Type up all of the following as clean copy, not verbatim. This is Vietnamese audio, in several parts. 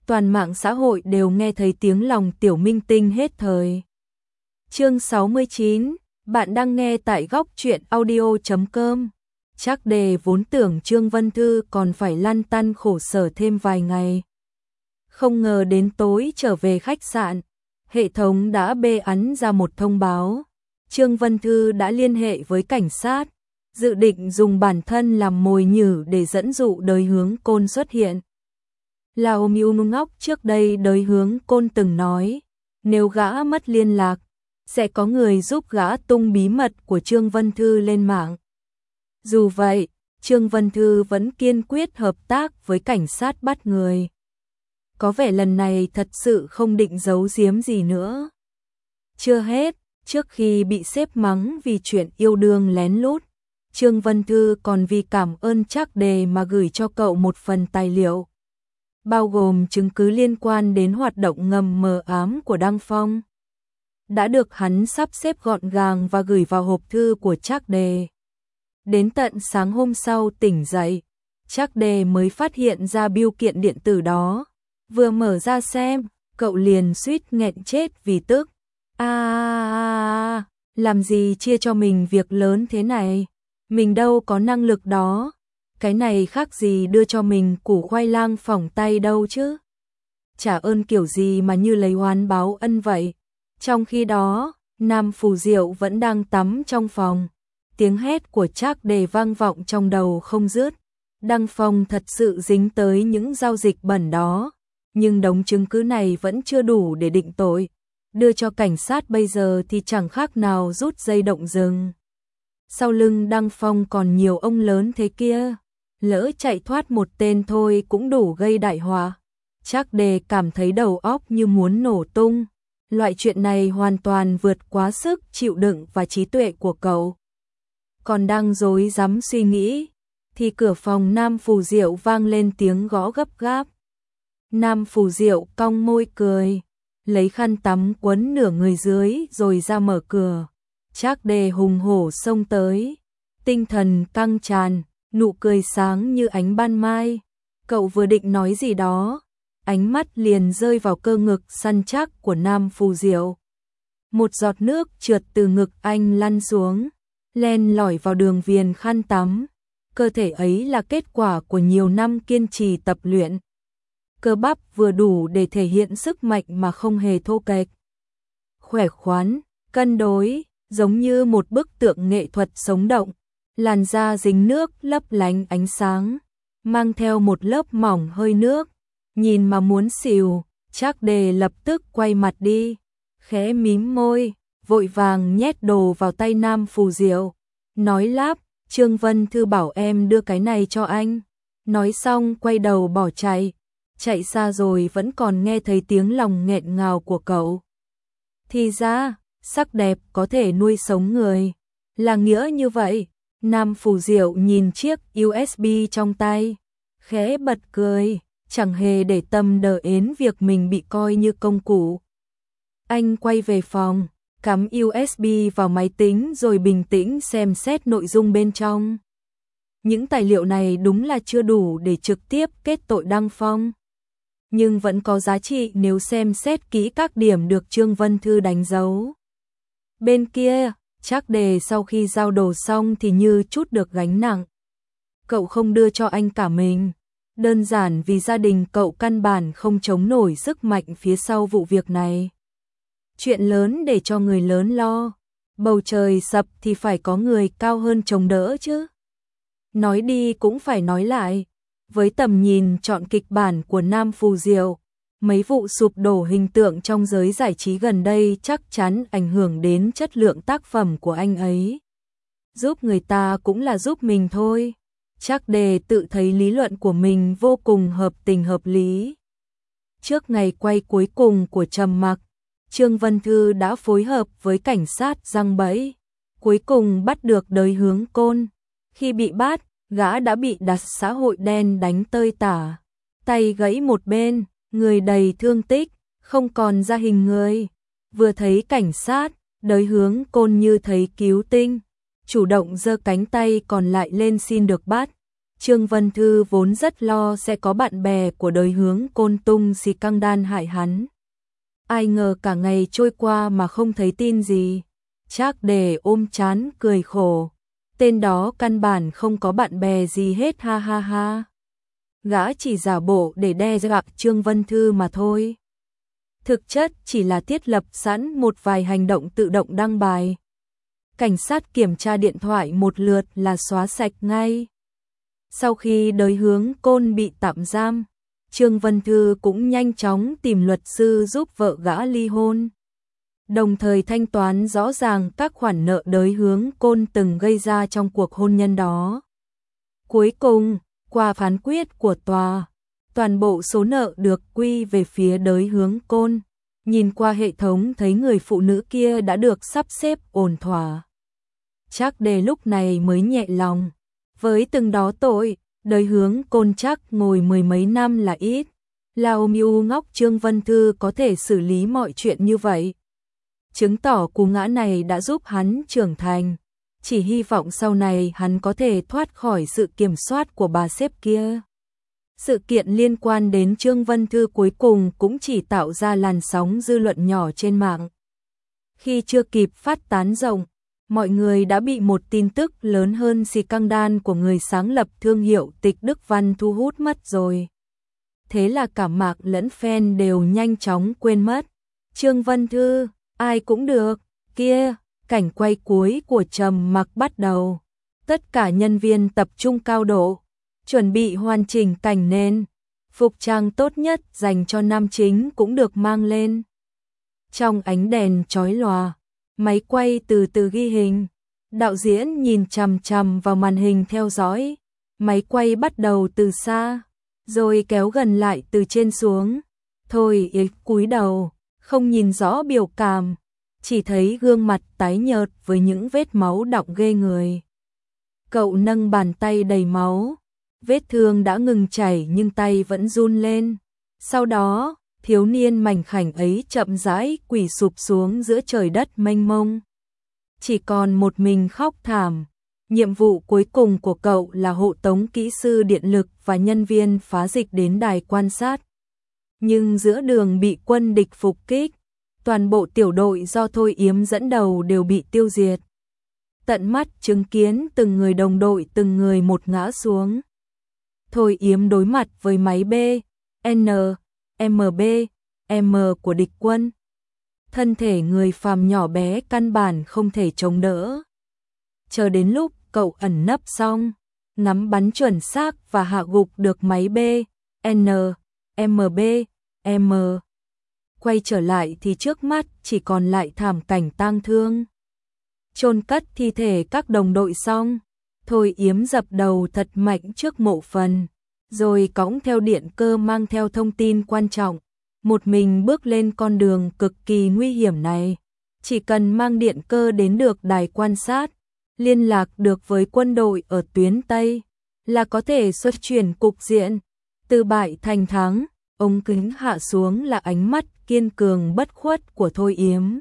toàn mạng xã hội đều nghe thấy tiếng lòng tiểu minh tinh hết thời. Chương 69, bạn đang nghe tại góc truyện audio.com. Trác Đề vốn tưởng Trương Vân Thư còn phải lăn tăn khổ sở thêm vài ngày. Không ngờ đến tối trở về khách sạn, hệ thống đã bê ẵn ra một thông báo. Trương Vân Thư đã liên hệ với cảnh sát, dự định dùng bản thân làm mồi nhử để dẫn dụ Đới Hướng Côn xuất hiện. Là ôm yêu ngốc trước đây Đới Hướng Côn từng nói, nếu gã mất liên lạc, sẽ có người giúp gã tung bí mật của Trương Vân Thư lên mạng. Dù vậy, Trương Vân Thư vẫn kiên quyết hợp tác với cảnh sát bắt người. Có vẻ lần này thật sự không định giấu giếm gì nữa. Chưa hết, trước khi bị sếp mắng vì chuyện yêu đương lén lút, Trương Vân Thư còn vì cảm ơn Trác Đề mà gửi cho cậu một phần tài liệu, bao gồm chứng cứ liên quan đến hoạt động ngầm mờ ám của Đăng Phong. Đã được hắn sắp xếp gọn gàng và gửi vào hộp thư của Trác Đề. Đến tận sáng hôm sau tỉnh dậy, Trác Đề mới phát hiện ra bưu kiện điện tử đó. Vừa mở ra xem, cậu liền suýt nghẹn chết vì tức. Làm gì chia cho mình việc lớn thế này? Mình đâu có năng lực đó. Cái này khác gì đưa cho mình củ khoai lang phỏng tay đâu chứ. Trả ơn kiểu gì mà như lấy oán báo ân vậy. Trong khi đó, Nam Phù Diệu vẫn đang tắm trong phòng. Tiếng hét của Trác Đề vang vọng trong đầu không dứt. Đăng Phong thật sự dính tới những giao dịch bẩn đó, nhưng đống chứng cứ này vẫn chưa đủ để định tội. Đưa cho cảnh sát bây giờ thì chẳng khác nào rút dây động rừng. Sau lưng Đăng Phong còn nhiều ông lớn thế kia, lỡ chạy thoát một tên thôi cũng đủ gây đại họa. Trác Đề cảm thấy đầu óc như muốn nổ tung. Loại chuyện này hoàn toàn vượt quá sức chịu đựng và trí tuệ của cậu. Còn đang rối rắm suy nghĩ, thì cửa phòng Nam Phù Diệu vang lên tiếng gõ gấp gáp. Nam Phù Diệu cong môi cười, lấy khăn tắm quấn nửa người dưới rồi ra mở cửa. Trác Đề hùng hổ xông tới, tinh thần căng tràn, nụ cười sáng như ánh ban mai. Cậu vừa định nói gì đó, ánh mắt liền rơi vào cơ ngực săn chắc của Nam Phù Diệu. Một giọt nước trượt từ ngực anh lăn xuống, len lỏi vào đường viền khăn tắm. Cơ thể ấy là kết quả của nhiều năm kiên trì tập luyện. Cơ bắp vừa đủ để thể hiện sức mạnh mà không hề thô kệch. Khỏe khoắn, cân đối, giống như một bức tượng nghệ thuật sống động. Làn da dính nước lấp lánh ánh sáng, mang theo một lớp mỏng hơi nước. Nhìn mà muốn xỉu, Trác Đề lập tức quay mặt đi, khẽ mím môi, vội vàng nhét đồ vào tay Nam Phù Diệu. Nói lắp, Trương Vân Thư bảo em đưa cái này cho anh. Nói xong quay đầu bỏ chạy. Chạy xa rồi vẫn còn nghe thấy tiếng lòng nghẹn ngào của cậu. Thì ra, sắc đẹp có thể nuôi sống người. Là nghĩa như vậy. Nam Phù Diệu nhìn chiếc USB trong tay, khẽ bật cười, chẳng hề để tâm đến việc mình bị coi như công cụ. Anh quay về phòng, cắm USB vào máy tính rồi bình tĩnh xem xét nội dung bên trong. Những tài liệu này đúng là chưa đủ để trực tiếp kết tội Đăng Phong, nhưng vẫn có giá trị nếu xem xét kỹ các điểm được Trương Vân Thư đánh dấu. Bên kia, Trác Đề sau khi giao đồ xong thì như chút được gánh nặng. Cậu không đưa cho anh cả mình, đơn giản vì gia đình cậu căn bản không chống nổi sức mạnh phía sau vụ việc này. Chuyện lớn để cho người lớn lo, bầu trời sập thì phải có người cao hơn chống đỡ chứ. Nói đi cũng phải nói lại, với tầm nhìn chọn kịch bản của Nam Phù Diệu, mấy vụ sụp đổ hình tượng trong giới giải trí gần đây chắc chắn ảnh hưởng đến chất lượng tác phẩm của anh ấy. Giúp người ta cũng là giúp mình thôi. Trác Đề tự thấy lý luận của mình vô cùng hợp tình hợp lý. Trước ngày quay cuối cùng của Trầm Mặc, Trương Vân Thư đã phối hợp với cảnh sát giăng bẫy, cuối cùng bắt được Đới Hướng Côn. Khi bị bắt, gã đã bị đặt xã hội đen đánh tơi tả, tay gãy một bên, người đầy thương tích, không còn ra hình người. Vừa thấy cảnh sát, Đới Hướng Côn như thấy cứu tinh, chủ động giơ cánh tay còn lại lên xin được bắt. Trương Vân Thư vốn rất lo sẽ có bạn bè của đời hướng Côn tung xì căng đan hại hắn. Ai ngờ cả ngày trôi qua mà không thấy tin gì. Trác Đề ôm chán cười khổ. Tên đó căn bản không có bạn bè gì hết, ha ha ha. Gã chỉ giả bộ để đe dọa Trương Vân Thư mà thôi. Thực chất chỉ là thiết lập sẵn một vài hành động tự động đăng bài. Cảnh sát kiểm tra điện thoại một lượt là xóa sạch ngay. Sau khi đời hướng Côn bị tạm giam, Trương Vân Thư cũng nhanh chóng tìm luật sư giúp vợ gã ly hôn. Đồng thời thanh toán rõ ràng các khoản nợ đời hướng Côn từng gây ra trong cuộc hôn nhân đó. Cuối cùng, qua phán quyết của tòa, toàn bộ số nợ được quy về phía đời hướng Côn. Nhìn qua hệ thống thấy người phụ nữ kia đã được sắp xếp ổn thỏa. Trác Đề lúc này mới nhẹ lòng. Với từng đó tội, đời hướng Côn chắc ngồi mười mấy năm là ít. Lao Miu ngốc Trương Vân Thư có thể xử lý mọi chuyện như vậy. Chứng tỏ cú ngã này đã giúp hắn trưởng thành. Chỉ hy vọng sau này hắn có thể thoát khỏi sự kiểm soát của bà sếp kia. Sự kiện liên quan đến Trương Vân Thư cuối cùng cũng chỉ tạo ra làn sóng dư luận nhỏ trên mạng. Khi chưa kịp phát tán rộng, mọi người đã bị một tin tức lớn hơn xì căng đan của người sáng lập thương hiệu Tịch Đức Văn thu hút mất rồi. Thế là cả mạng lẫn fan đều nhanh chóng quên mất. Trương Vân Thư, ai cũng được, kia, cảnh quay cuối của Trầm Mặc bắt đầu. Tất cả nhân viên tập trung cao độ, chuẩn bị hoàn chỉnh cảnh nền. Phục trang tốt nhất dành cho nam chính cũng được mang lên. Trong ánh đèn chói lòa, máy quay từ từ ghi hình. Đạo diễn nhìn chằm chằm vào màn hình theo dõi. Máy quay bắt đầu từ xa, rồi kéo gần lại từ trên xuống. Thôi ý cúi đầu, không nhìn rõ biểu cảm, chỉ thấy gương mặt tái nhợt với những vết máu đọng ghê người. Cậu nâng bàn tay đầy máu, vết thương đã ngừng chảy nhưng tay vẫn run lên. Sau đó, thiếu niên mảnh khảnh ấy chậm rãi quỳ sụp xuống giữa trời đất mênh mông. Chỉ còn một mình khóc thảm. Nhiệm vụ cuối cùng của cậu là hộ tống kỹ sư điện lực và nhân viên phá dịch đến đài quan sát. Nhưng giữa đường bị quân địch phục kích, toàn bộ tiểu đội do Thôi Yếm dẫn đầu đều bị tiêu diệt. Tận mắt chứng kiến từng người đồng đội từng người một ngã xuống. Thôi Yếm đối mặt với máy B, N, MB, M của địch quân. Thân thể người phàm nhỏ bé căn bản không thể chống đỡ. Chờ đến lúc cậu ẩn nấp xong, ngắm bắn chuẩn xác và hạ gục được máy B, N, MB, M. Quay trở lại thì trước mắt chỉ còn lại thảm cảnh tang thương. Chôn cất thi thể các đồng đội xong, Thôi Yếm dập đầu thật mạnh trước mộ phần, rồi cõng theo điện cơ mang theo thông tin quan trọng. Một mình bước lên con đường cực kỳ nguy hiểm này. Chỉ cần mang điện cơ đến được đài quan sát, liên lạc được với quân đội ở tuyến Tây, là có thể xoay chuyển cục diện. Từ bại thành thắng, ống kính hạ xuống là ánh mắt kiên cường bất khuất của Thôi Yếm.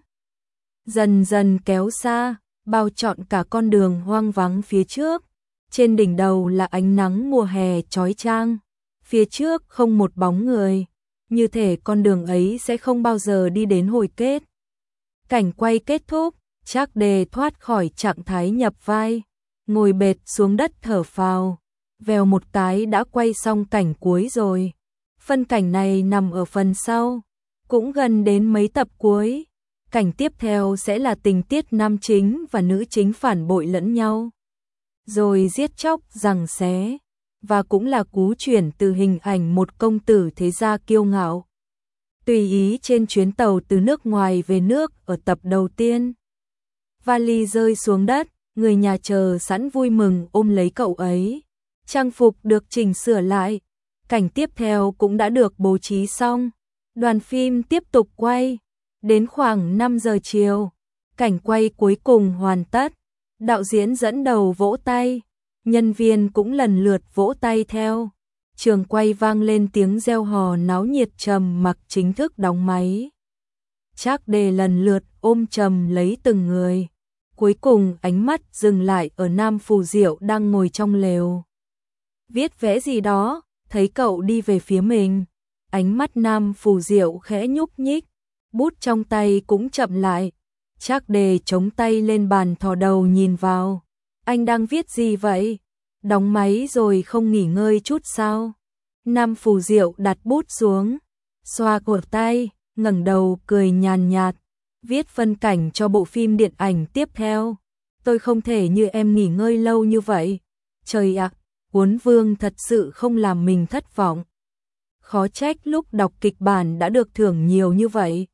Dần dần kéo xa, bao trọn cả con đường hoang vắng phía trước. Trên đỉnh đầu là ánh nắng mùa hè chói chang. Phía trước không một bóng người. Như thể con đường ấy sẽ không bao giờ đi đến hồi kết. Cảnh quay kết thúc, Trác Đề thoát khỏi trạng thái nhập vai, ngồi bệt xuống đất thở phào. Vèo một cái đã quay xong cảnh cuối rồi. Phân cảnh này nằm ở phần sau, cũng gần đến mấy tập cuối. Cảnh tiếp theo sẽ là tình tiết nam chính và nữ chính phản bội lẫn nhau, rồi giết chóc giằng xé. Và cũng là cú chuyển từ hình ảnh một công tử thế gia kiêu ngạo, tùy ý trên chuyến tàu từ nước ngoài về nước ở tập đầu tiên. Vali rơi xuống đất, người nhà chờ sẵn vui mừng ôm lấy cậu ấy. Trang phục được chỉnh sửa lại, cảnh tiếp theo cũng đã được bố trí xong. Đoàn phim tiếp tục quay, đến khoảng 5 giờ chiều, cảnh quay cuối cùng hoàn tất. Đạo diễn dẫn đầu vỗ tay, nhân viên cũng lần lượt vỗ tay theo. Trường quay vang lên tiếng reo hò náo nhiệt. Trầm Mặc chính thức đóng máy. Trác Đề lần lượt ôm chầm lấy từng người. Cuối cùng ánh mắt dừng lại ở Nam Phù Diệu đang ngồi trong lều. viết vẽ gì đó, thấy cậu đi về phía mình. Ánh mắt Nam Phù Diệu khẽ nhúc nhích, bút trong tay cũng chậm lại. Trác Đề chống tay lên bàn thò đầu nhìn vào. Anh đang viết gì vậy? Đóng máy rồi không nghỉ ngơi chút sao? Nam Phù Diệu đặt bút xuống, xoa cổ tay, ngẩng đầu cười nhàn nhạt. Viết phân cảnh cho bộ phim điện ảnh tiếp theo. Tôi không thể như em nghỉ ngơi lâu như vậy. Trời ạ, Uốn Vương thật sự không làm mình thất vọng. Khó trách lúc đọc kịch bản đã được thưởng nhiều như vậy.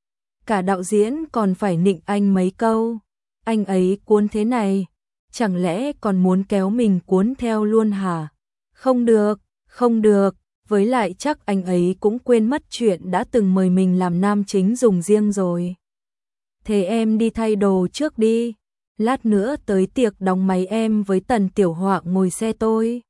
Cả đạo diễn còn phải nịnh anh mấy câu. Anh ấy cuốn thế này, chẳng lẽ còn muốn kéo mình cuốn theo luôn hả? Không được, không được, với lại chắc anh ấy cũng quên mất chuyện đã từng mời mình làm nam chính dùng riêng rồi. Thế em đi thay đồ trước đi, lát nữa tới tiệc đóng máy em với Tần Tiểu Họa ngồi xe tôi.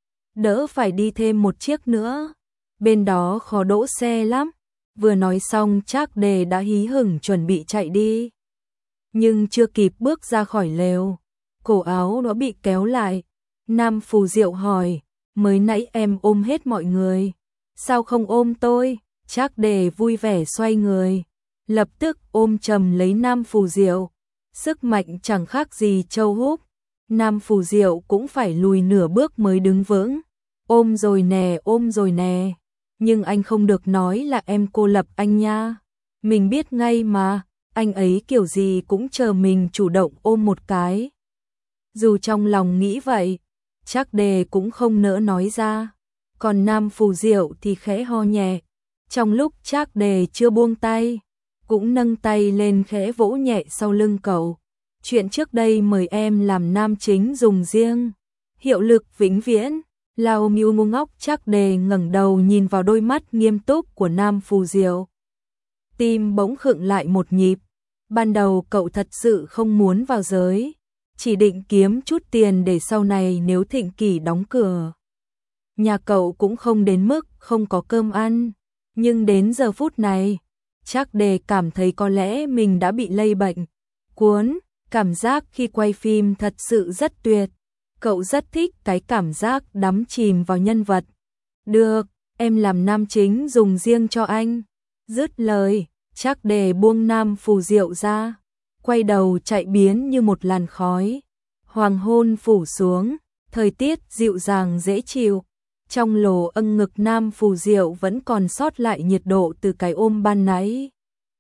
Đỡ phải đi thêm một chiếc nữa, bên đó khó đỗ xe lắm. Vừa nói xong Trác Đề đã hí hửng chuẩn bị chạy đi. Nhưng chưa kịp bước ra khỏi lều, cổ áo nó bị kéo lại. Nam Phù Diệu hỏi, mới nãy em ôm hết mọi người, sao không ôm tôi? Trác Đề vui vẻ xoay người, lập tức ôm chầm lấy Nam Phù Diệu. Sức mạnh chẳng khác gì Châu Húc. Nam Phù Diệu cũng phải lùi nửa bước mới đứng vững. Ôm rồi nè, ôm rồi nè. Nhưng anh không được nói là em cô lập anh nha. Mình biết ngay mà, anh ấy kiểu gì cũng chờ mình chủ động ôm một cái. Dù trong lòng nghĩ vậy, Trác Đề cũng không nỡ nói ra. Còn Nam Phù Diệu thì khẽ ho nhẹ. Trong lúc Trác Đề chưa buông tay, cũng nâng tay lên khẽ vỗ nhẹ sau lưng cậu. Chuyện trước đây mời em làm nam chính dùng riêng, hiệu lực vĩnh viễn. Lao Miu ngu ngốc. Trác Đề ngẩng đầu nhìn vào đôi mắt nghiêm túc của Nam Phù Diệu. Tim bỗng khựng lại một nhịp. Ban đầu cậu thật sự không muốn vào giới, chỉ định kiếm chút tiền để sau này nếu Thịnh Kỷ đóng cửa, nhà cậu cũng không đến mức không có cơm ăn. Nhưng đến giờ phút này, Trác Đề cảm thấy có lẽ mình đã bị lây bệnh. Cuốn, cảm giác khi quay phim thật sự rất tuyệt. Cậu rất thích cái cảm giác đắm chìm vào nhân vật. Được, em làm nam chính dùng riêng cho anh. Dứt lời, Trác Đề buông Nam Phù Diệu ra, quay đầu chạy biến như một làn khói. Hoàng hôn phủ xuống, thời tiết dịu dàng dễ chịu. Trong lồ âng ngực Nam Phù Diệu vẫn còn sót lại nhiệt độ từ cái ôm ban nãy.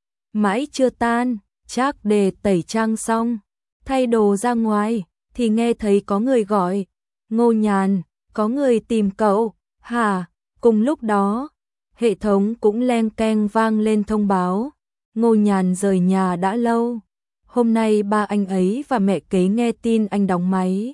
Mãi chưa tan, Trác Đề tẩy trang xong, thay đồ ra ngoài, thì nghe thấy có người gọi. Ngô Nhàn, có người tìm cậu, hả? Cùng lúc đó, hệ thống cũng leng keng vang lên thông báo. Ngô Nhàn rời nhà đã lâu. Hôm nay ba anh ấy và mẹ kế nghe tin anh đóng máy,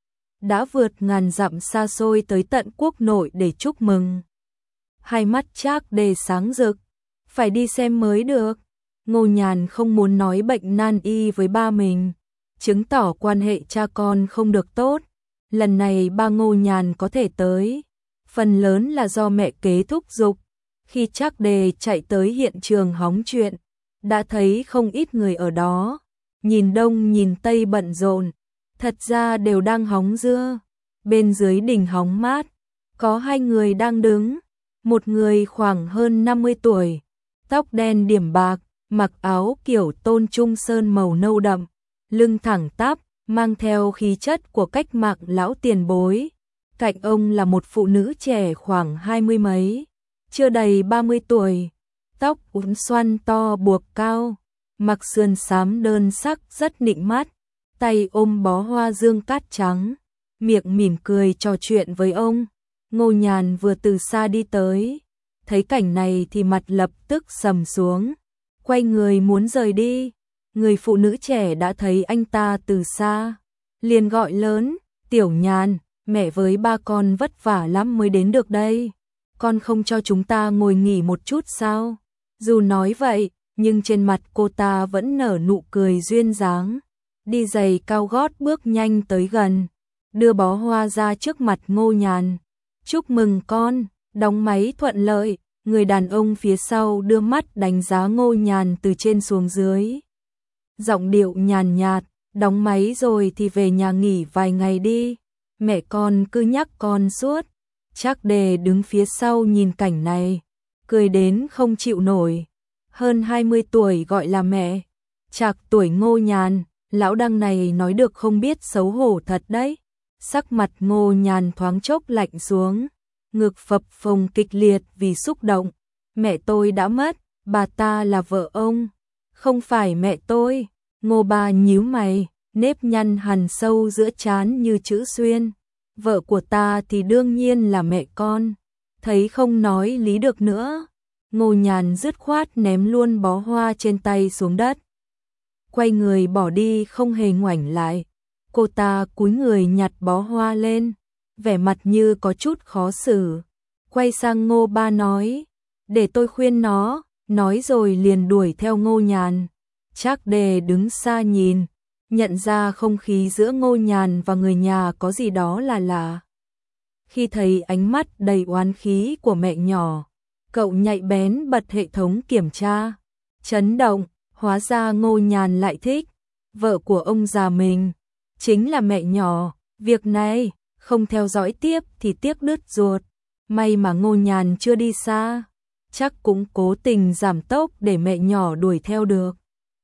đã vượt ngàn dặm xa xôi tới tận quốc nội để chúc mừng. Hai mắt Trác Đề sáng rực, phải đi xem mới được. Ngô Nhàn không muốn nói bệnh nan y với ba mình, chứng tỏ quan hệ cha con không được tốt. Lần này ba Ngô Nhàn có thể tới, phần lớn là do mẹ kế thúc giục. Khi Trác Đề chạy tới hiện trường hóng chuyện, đã thấy không ít người ở đó, nhìn đông nhìn tây bận rộn, thật ra đều đang hóng dưa. Bên dưới đỉnh hóng mát, có hai người đang đứng, một người khoảng hơn 50 tuổi, tóc đen điểm bạc, mặc áo kiểu Tôn Trung Sơn màu nâu đậm, lưng thẳng tắp, mang theo khí chất của cách mạng lão tiền bối. Cạnh ông là một phụ nữ trẻ khoảng 20 mấy, chưa đầy 30 tuổi, tóc uốn xoăn to buộc cao, mặc sườn xám đơn sắc rất nịnh mắt, tay ôm bó hoa dương cát trắng, miệng mỉm cười trò chuyện với ông. Ngô Nhàn vừa từ xa đi tới, thấy cảnh này thì mặt lập tức sầm xuống, quay người muốn rời đi. Người phụ nữ trẻ đã thấy anh ta từ xa, liền gọi lớn, Tiểu Nhàn, mẹ với ba con vất vả lắm mới đến được đây, con không cho chúng ta ngồi nghỉ một chút sao? Dù nói vậy, nhưng trên mặt cô ta vẫn nở nụ cười duyên dáng, đi giày cao gót bước nhanh tới gần, đưa bó hoa ra trước mặt Ngô Nhàn. Chúc mừng con, đóng máy thuận lợi. Người đàn ông phía sau đưa mắt đánh giá Ngô Nhàn từ trên xuống dưới, giọng điệu nhàn nhạt, đóng máy rồi thì về nhà nghỉ vài ngày đi, Mẹ con cứ nhắc con suốt. Trác Đề đứng phía sau nhìn cảnh này, cười đến không chịu nổi. Hơn 20 tuổi gọi là mẹ, trạc tuổi Ngô Nhàn, lão đăng này nói được không biết xấu hổ thật đấy. Sắc mặt Ngô Nhàn thoáng chốc lạnh xuống, ngực phập phồng kịch liệt vì xúc động. Mẹ tôi đã mất, bà ta là vợ ông, không phải mẹ tôi. Ngô Ba nhíu mày, nếp nhăn hằn sâu giữa trán như chữ xuyên. Vợ của ta thì đương nhiên là mẹ con. Thấy không nói lý được nữa, Ngô Nhàn dứt khoát ném luôn bó hoa trên tay xuống đất. Quay người bỏ đi không hề ngoảnh lại. Cô ta cúi người nhặt bó hoa lên, vẻ mặt như có chút khó xử. Quay sang Ngô Ba nói, để tôi khuyên nó, nói rồi liền đuổi theo Ngô Nhàn. Trác Đề đứng xa nhìn, nhận ra không khí giữa Ngô Nhàn và người nhà có gì đó là lạ. Khi thấy ánh mắt đầy oán khí của mẹ nhỏ, cậu nhạy bén bật hệ thống kiểm tra. Chấn động, hóa ra Ngô Nhàn lại thích vợ của ông già mình, chính là mẹ nhỏ. Việc này không theo dõi tiếp thì tiếc đứt ruột. May mà Ngô Nhàn chưa đi xa, chắc cũng cố tình giảm tốc để mẹ nhỏ đuổi theo được.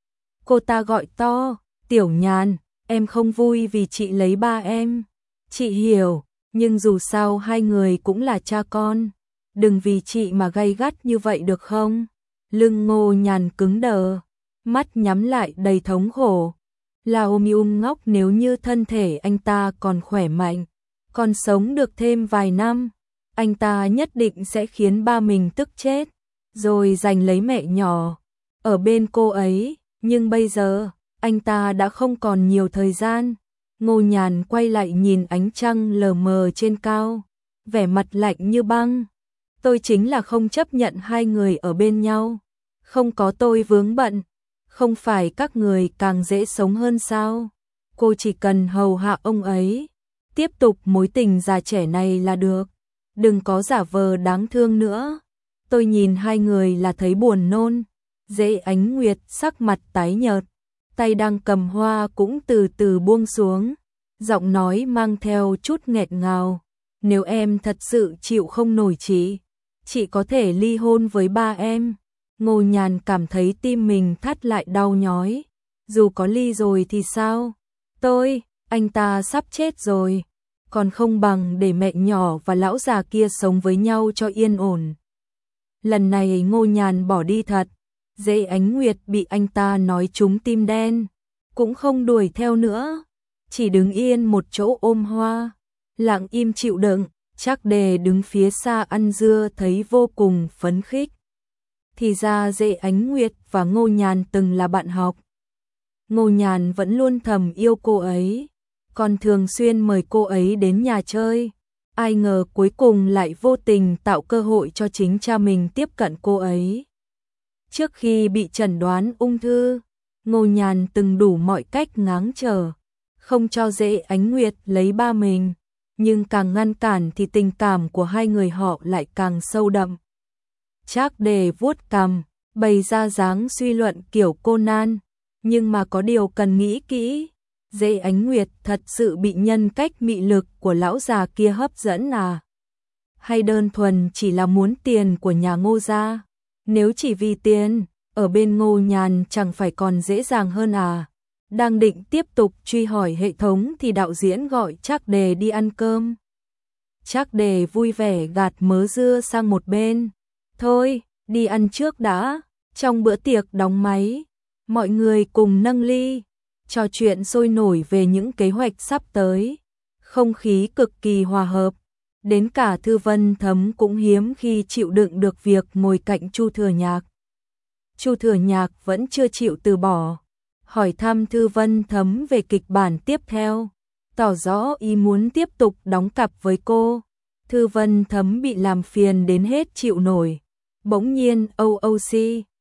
Cô ta gọi to, Tiểu Nhàn, em không vui vì chị lấy ba em. Chị hiểu, nhưng dù sao hai người cũng là cha con. Đừng vì chị mà gay gắt như vậy được không? Lưng Ngô Nhàn cứng đờ, mắt nhắm lại đầy thống khổ. Lao Mium ngốc, nếu như thân thể anh ta còn khỏe mạnh, còn sống được thêm vài năm, anh ta nhất định sẽ khiến ba mình tức chết, rồi giành lấy mẹ nhỏ ở bên cô ấy. Nhưng bây giờ, anh ta đã không còn nhiều thời gian. Ngô Nhàn quay lại nhìn ánh trăng lờ mờ trên cao, vẻ mặt lạnh như băng. Tôi chính là không chấp nhận hai người ở bên nhau. Không có tôi vướng bận, không phải các người càng dễ sống hơn sao? Cô chỉ cần hầu hạ ông ấy, tiếp tục mối tình già trẻ này là được. Đừng có giả vờ đáng thương nữa. Tôi nhìn hai người là thấy buồn nôn. Dễ Ánh Nguyệt sắc mặt tái nhợt, tay đang cầm hoa cũng từ từ buông xuống, giọng nói mang theo chút nghẹt ngào. Nếu em thật sự chịu không nổi chị có thể ly hôn với ba em. Ngô Nhàn cảm thấy tim mình thắt lại đau nhói. Dù có ly rồi thì sao? Anh ta sắp chết rồi, còn không bằng để mẹ nhỏ và lão già kia sống với nhau cho yên ổn. Lần này Ngô Nhàn bỏ đi thật. Dễ Ánh Nguyệt bị anh ta nói trúng tim đen, cũng không đuổi theo nữa, chỉ đứng yên một chỗ ôm hoa, lặng im chịu đựng. Trác Đề đứng phía xa ăn dưa thấy vô cùng phấn khích. Thì ra Dễ Ánh Nguyệt và Ngô Nhàn từng là bạn học. Ngô Nhàn vẫn luôn thầm yêu cô ấy, còn thường xuyên mời cô ấy đến nhà chơi. Ai ngờ cuối cùng lại vô tình tạo cơ hội cho chính cha mình tiếp cận cô ấy. Trước khi bị chẩn đoán ung thư, Ngô Nhàn từng đủ mọi cách ngáng trở, không cho Dễ Ánh Nguyệt lấy ba mình, nhưng càng ngăn cản thì tình cảm của hai người họ lại càng sâu đậm. Trác Đề vuốt cằm, bày ra dáng suy luận kiểu Conan, nhưng mà có điều cần nghĩ kỹ. Dễ Ánh Nguyệt thật sự bị nhân cách mị lực của lão già kia hấp dẫn à? Hay đơn thuần chỉ là muốn tiền của nhà Ngô gia? Nếu chỉ vì tiền, ở bên Ngô Nhàn chẳng phải còn dễ dàng hơn à? Đang định tiếp tục truy hỏi hệ thống thì đạo diễn gọi Trác Đề đi ăn cơm. Trác Đề vui vẻ gạt mớ dưa sang một bên. Thôi, đi ăn trước đã. Trong bữa tiệc đóng máy, mọi người cùng nâng ly, trò chuyện sôi nổi về những kế hoạch sắp tới. Không khí cực kỳ hòa hợp. Đến cả Thư Vân Thấm cũng hiếm khi chịu đựng được việc ngồi cạnh Chu Thừa Nhạc. Chu Thừa Nhạc vẫn chưa chịu từ bỏ, hỏi thăm Thư Vân Thấm về kịch bản tiếp theo, tỏ rõ ý muốn tiếp tục đóng cặp với cô. Thư Vân Thấm bị làm phiền đến hết chịu nổi, bỗng nhiên OOC.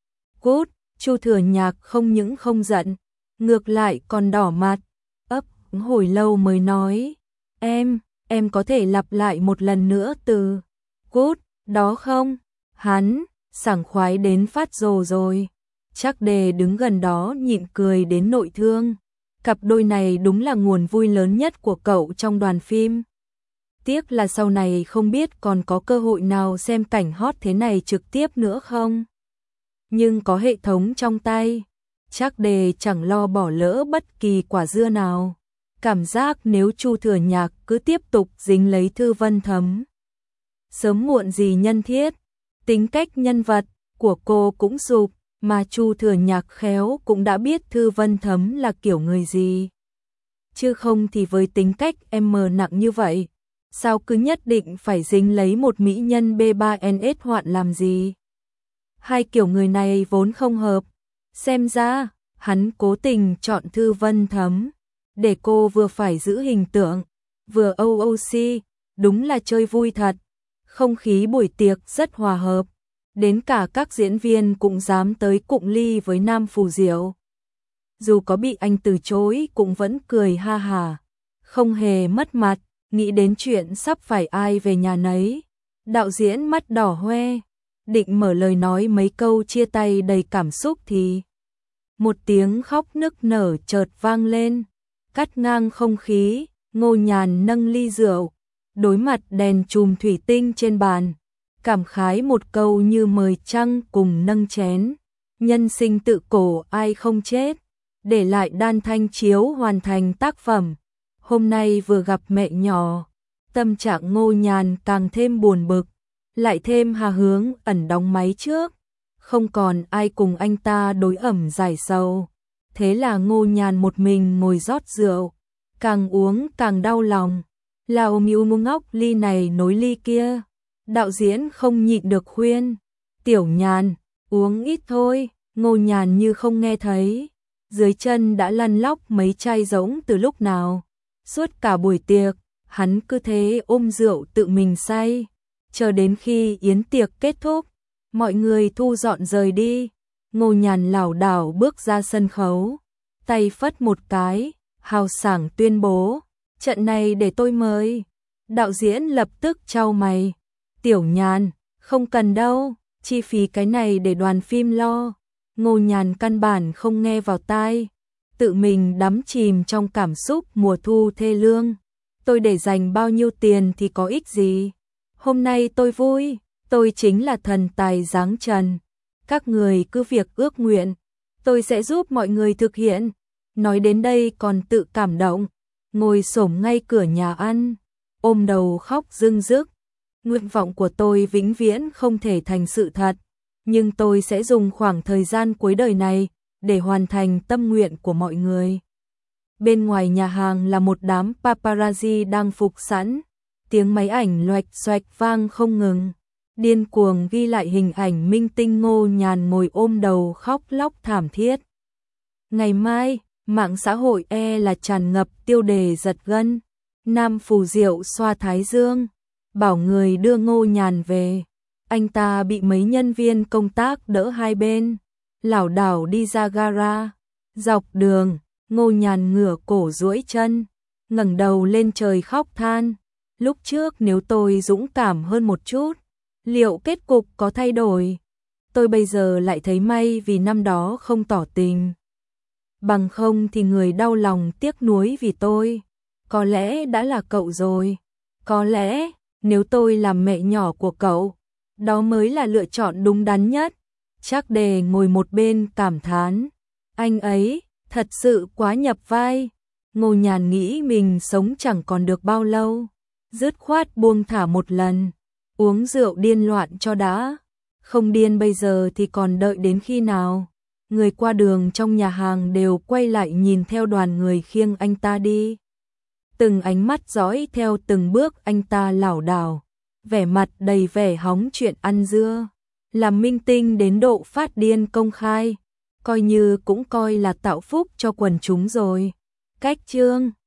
Cút, Chu Thừa Nhạc không những không giận, ngược lại còn đỏ mặt, ấp hồi lâu mới nói, em có thể lặp lại một lần nữa từ cút đó không? Hắn sảng khoái đến phát rồ rồi. Trác Đề đứng gần đó nhịn cười đến nội thương. Cặp đôi này đúng là nguồn vui lớn nhất của cậu trong đoàn phim. Tiếc là sau này không biết còn có cơ hội nào xem cảnh hot thế này trực tiếp nữa không. Nhưng có hệ thống trong tay, chắc Đề chẳng lo bỏ lỡ bất kỳ quả dưa nào. Cảm giác nếu Chu Thừa Nhạc cứ tiếp tục dính lấy Thư Vân Thấm, sớm muộn gì nhân thiết, tính cách nhân vật của cô cũng sụp, mà Chu Thừa Nhạc khéo cũng đã biết Thư Vân Thấm là kiểu người gì. Chứ không thì với tính cách em nặng như vậy, sao cứ nhất định phải dính lấy một mỹ nhân B3NS hoạn làm gì? Hai kiểu người này vốn không hợp, xem ra hắn cố tình chọn Thư Vân Thấm để cô vừa phải giữ hình tượng, vừa OOC, đúng là chơi vui thật. Không khí buổi tiệc rất hòa hợp, đến cả các diễn viên cũng dám tới cụng ly với Nam Phù Diệu. Dù có bị anh từ chối cũng vẫn cười ha hả, không hề mất mặt, nghĩ đến chuyện sắp phải ai về nhà nấy. Đạo diễn mắt đỏ hoe, định mở lời nói mấy câu chia tay đầy cảm xúc thì một tiếng khóc nức nở chợt vang lên, cắt ngang không khí. Ngô Nhàn nâng ly rượu, đối mặt đèn chùm thủy tinh trên bàn, cảm khái một câu như mời trăng cùng nâng chén. Nhân sinh tự cổ ai không chết, để lại đan thanh chiếu hoàn thành tác phẩm. Hôm nay vừa gặp mẹ nhỏ, tâm trạng Ngô Nhàn càng thêm buồn bực, lại thêm Hà Hướng ẩn đóng máy trước, không còn ai cùng anh ta đối ẩm giải sầu. Thế là Ngô Nhàn một mình ngồi rót rượu, càng uống càng đau lòng. Lào miu ngu ngóc ly này nối ly kia. Đạo diễn không nhịn được khuyên, Tiểu Nhàn, uống ít thôi. Ngô Nhàn như không nghe thấy, dưới chân đã lăn lóc mấy chai rỗng từ lúc nào. Suốt cả buổi tiệc, hắn cứ thế ôm rượu tự mình say, chờ đến khi yến tiệc kết thúc, mọi người thu dọn rời đi. Ngô Nhàn lảo đảo bước ra sân khấu, tay phất một cái, hào sảng tuyên bố, trận này để tôi mời. Đạo diễn lập tức chau mày, Tiểu Nhàn, không cần đâu, chi phí cái này để đoàn phim lo. Ngô Nhàn căn bản không nghe vào tai, tự mình đắm chìm trong cảm xúc mùa thu thê lương. Tôi để dành bao nhiêu tiền thì có ích gì? Hôm nay tôi vui, tôi chính là thần tài giáng trần. Các người cứ việc ước nguyện, tôi sẽ giúp mọi người thực hiện. Nói đến đây còn tự cảm động, ngồi xổm ngay cửa nhà ăn, ôm đầu khóc rưng rức. Nguyện vọng của tôi vĩnh viễn không thể thành sự thật, nhưng tôi sẽ dùng khoảng thời gian cuối đời này để hoàn thành tâm nguyện của mọi người. Bên ngoài nhà hàng là một đám paparazzi đang phục sẵn, tiếng máy ảnh loạch xoạch vang không ngừng, điên cuồng ghi lại hình ảnh minh tinh Ngô Nhàn ngồi ôm đầu khóc lóc thảm thiết. Ngày mai, mạng xã hội là tràn ngập tiêu đề giật gân. Nam Phù Diệu xoa thái dương, bảo người đưa Ngô Nhàn về. Anh ta bị mấy nhân viên công tác đỡ hai bên, lảo đảo đi ra gara. Dọc đường, Ngô Nhàn ngửa cổ duỗi chân, ngẩng đầu lên trời khóc than. Lúc trước nếu tôi dũng cảm hơn một chút, liệu kết cục có thay đổi? Tôi bây giờ lại thấy may vì năm đó không tỏ tình. Bằng không thì người đau lòng tiếc nuối vì tôi có lẽ đã là cậu rồi. Có lẽ nếu tôi làm mẹ nhỏ của cậu, đó mới là lựa chọn đúng đắn nhất. Trác Đề ngồi một bên cảm thán, anh ấy thật sự quá nhập vai. Ngô Nhàn nghĩ mình sống chẳng còn được bao lâu, dứt khoát buông thả một lần, uống rượu điên loạn cho đã. Không điên bây giờ thì còn đợi đến khi nào? Người qua đường trong nhà hàng đều quay lại nhìn theo đoàn người khiêng anh ta đi. Từng ánh mắt dõi theo từng bước anh ta lảo đảo, vẻ mặt đầy vẻ hóng chuyện ăn dưa. Làm minh tinh đến độ phát điên công khai, coi như cũng coi là tạo phúc cho quần chúng rồi. Cách chương